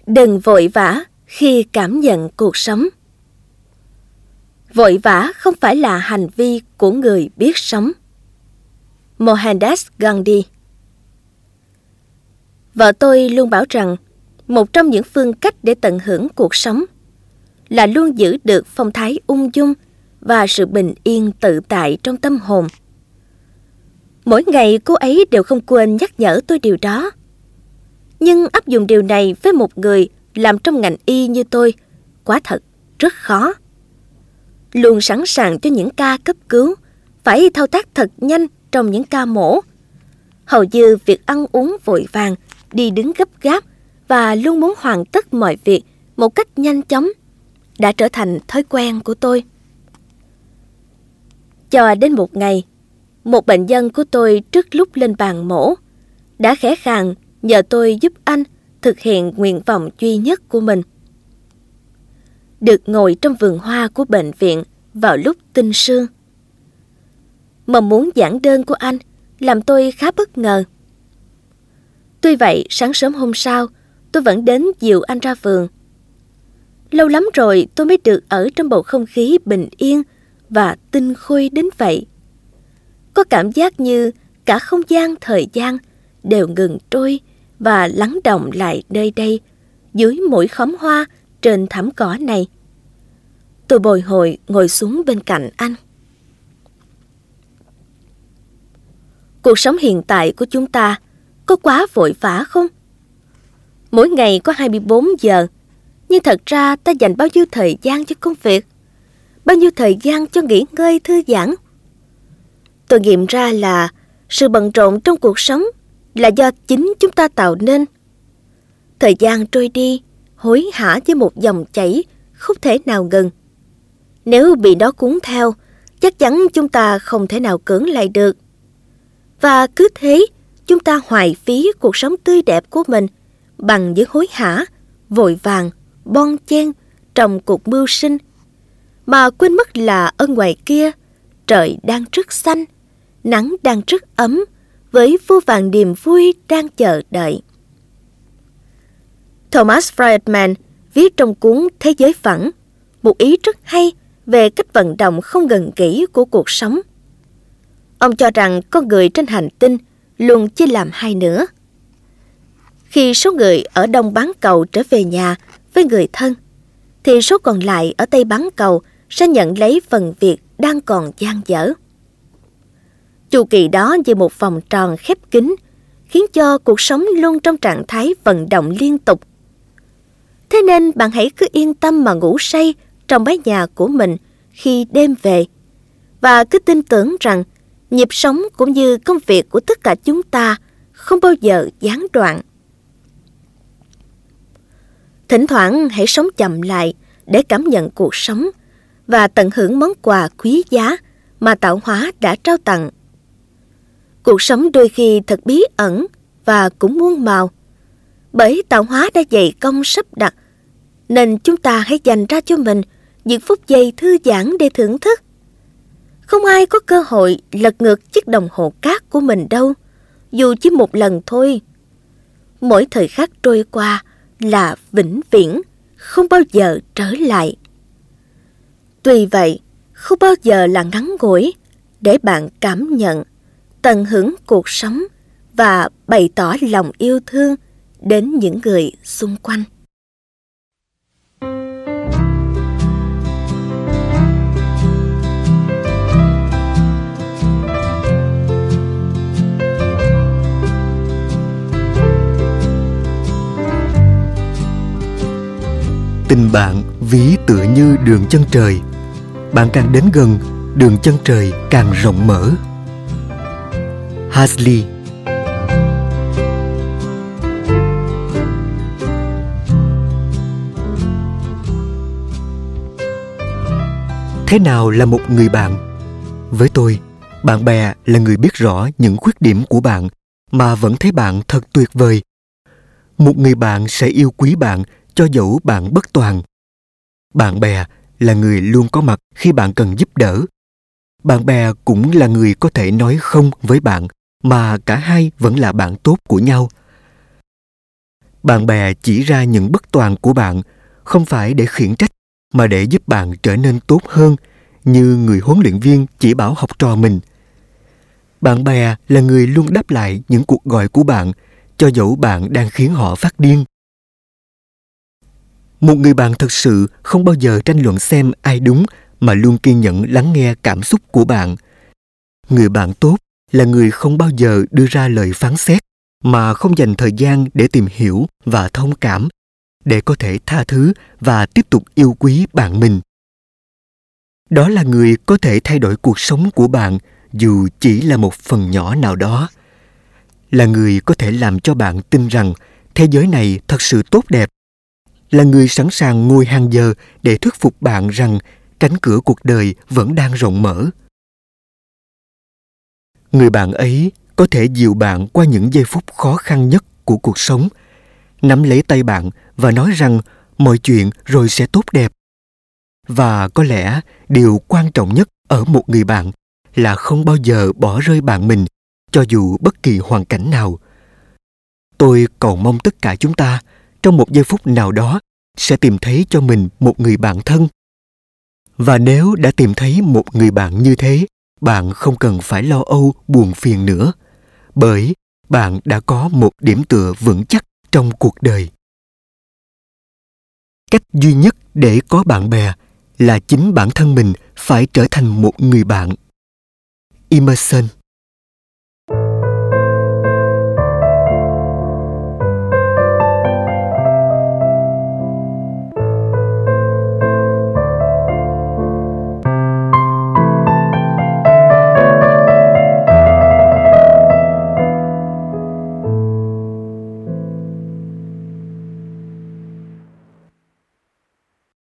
Đừng vội vã khi cảm nhận cuộc sống. Vội vã không phải là hành vi của người biết sống. Mohandas Gandhi. Vợ tôi luôn bảo rằng một trong những phương cách để tận hưởng cuộc sống là luôn giữ được phong thái ung dung và sự bình yên tự tại trong tâm hồn. Mỗi ngày cô ấy đều không quên nhắc nhở tôi điều đó. Nhưng áp dụng điều này với một người làm trong ngành y như tôi quả thật rất khó. Luôn sẵn sàng cho những ca cấp cứu, phải thao tác thật nhanh trong những ca mổ. Hầu như việc ăn uống vội vàng, đi đứng gấp gáp và luôn muốn hoàn tất mọi việc một cách nhanh chóng đã trở thành thói quen của tôi. Cho đến một ngày, một bệnh nhân của tôi trước lúc lên bàn mổ đã khẽ khàng nhờ tôi giúp anh thực hiện nguyện vọng duy nhất của mình. Được ngồi trong vườn hoa của bệnh viện vào lúc tinh sương. Mong muốn giản đơn của anh làm tôi khá bất ngờ. Tuy vậy, sáng sớm hôm sau, tôi vẫn đến dìu anh ra vườn. Lâu lắm rồi tôi mới được ở trong bầu không khí bình yên và tinh khôi đến vậy. Có cảm giác như cả không gian thời gian đều ngừng trôi và lắng đọng lại nơi đây, dưới mỗi khóm hoa trên thảm cỏ này. Tôi bồi hồi ngồi xuống bên cạnh anh. Cuộc sống hiện tại của chúng ta có quá vội vã không? Mỗi ngày có 24 giờ, nhưng thật ra ta dành bao nhiêu thời gian cho công việc? Bao nhiêu thời gian cho nghỉ ngơi thư giãn? Tôi nghiệm ra là sự bận rộn trong cuộc sống là do chính chúng ta tạo nên. Thời gian trôi đi, hối hả với một dòng chảy không thể nào ngừng. Nếu bị nó cuốn theo, chắc chắn chúng ta không thể nào cưỡng lại được. Và cứ thế, chúng ta hoài phí cuộc sống tươi đẹp của mình bằng những hối hả, vội vàng, bon chen trong cuộc mưu sinh, mà quên mất là ở ngoài kia, trời đang rất xanh, nắng đang rất ấm, với vô vàn niềm vui đang chờ đợi. Thomas Friedman viết trong cuốn Thế giới phẳng một ý rất hay về cách vận động không ngừng nghỉ của cuộc sống. Ông cho rằng con người trên hành tinh luôn chia làm hai nửa. Khi số người ở Đông bán cầu trở về nhà với người thân, thì số còn lại ở Tây bán cầu sẽ nhận lấy phần việc đang còn dang dở. Chu kỳ đó như một vòng tròn khép kín, khiến cho cuộc sống luôn trong trạng thái vận động liên tục. Thế nên bạn hãy cứ yên tâm mà ngủ say trong mái nhà của mình khi đêm về, và cứ tin tưởng rằng nhịp sống cũng như công việc của tất cả chúng ta không bao giờ gián đoạn. Thỉnh thoảng hãy sống chậm lại để cảm nhận cuộc sống và tận hưởng món quà quý giá mà tạo hóa đã trao tặng. Cuộc sống đôi khi thật bí ẩn và cũng muôn màu, bởi tạo hóa đã dày công sắp đặt, nên chúng ta hãy dành ra cho mình những phút giây thư giãn để thưởng thức. Không ai có cơ hội lật ngược chiếc đồng hồ cát của mình đâu, dù chỉ một lần thôi. Mỗi thời khắc trôi qua là vĩnh viễn, không bao giờ trở lại. Tuy vậy, không bao giờ là ngắn ngủi để bạn cảm nhận, tận hưởng cuộc sống và bày tỏ lòng yêu thương đến những người xung quanh. Tình bạn ví tựa như đường chân trời. Bạn càng đến gần, đường chân trời càng rộng mở. Hazlitt. Thế nào là một người bạn? Với tôi, bạn bè là người biết rõ những khuyết điểm của bạn mà vẫn thấy bạn thật tuyệt vời. Một người bạn sẽ yêu quý bạn cho dẫu bạn bất toàn. Bạn bè là người luôn có mặt khi bạn cần giúp đỡ. Bạn bè cũng là người có thể nói không với bạn, mà cả hai vẫn là bạn tốt của nhau. Bạn bè chỉ ra những bất toàn của bạn, không phải để khiển trách, mà để giúp bạn trở nên tốt hơn, như người huấn luyện viên chỉ bảo học trò mình. Bạn bè là người luôn đáp lại những cuộc gọi của bạn, cho dẫu bạn đang khiến họ phát điên. Một người bạn thực sự không bao giờ tranh luận xem ai đúng, mà luôn kiên nhẫn lắng nghe cảm xúc của bạn. Người bạn tốt là người không bao giờ đưa ra lời phán xét, mà không dành thời gian để tìm hiểu và thông cảm, để có thể tha thứ và tiếp tục yêu quý bạn mình. Đó là người có thể thay đổi cuộc sống của bạn, dù chỉ là một phần nhỏ nào đó. Là người có thể làm cho bạn tin rằng thế giới này thật sự tốt đẹp. Là người sẵn sàng ngồi hàng giờ để thuyết phục bạn rằng cánh cửa cuộc đời vẫn đang rộng mở. Người bạn ấy có thể dìu bạn qua những giây phút khó khăn nhất của cuộc sống, nắm lấy tay bạn và nói rằng mọi chuyện rồi sẽ tốt đẹp. Và có lẽ điều quan trọng nhất ở một người bạn là không bao giờ bỏ rơi bạn mình, cho dù bất kỳ hoàn cảnh nào. Tôi cầu mong tất cả chúng ta trong một giây phút nào đó sẽ tìm thấy cho mình một người bạn thân. Và nếu đã tìm thấy một người bạn như thế, bạn không cần phải lo âu buồn phiền nữa, bởi bạn đã có một điểm tựa vững chắc trong cuộc đời. Cách duy nhất để có bạn bè là chính bản thân mình phải trở thành một người bạn. Emerson.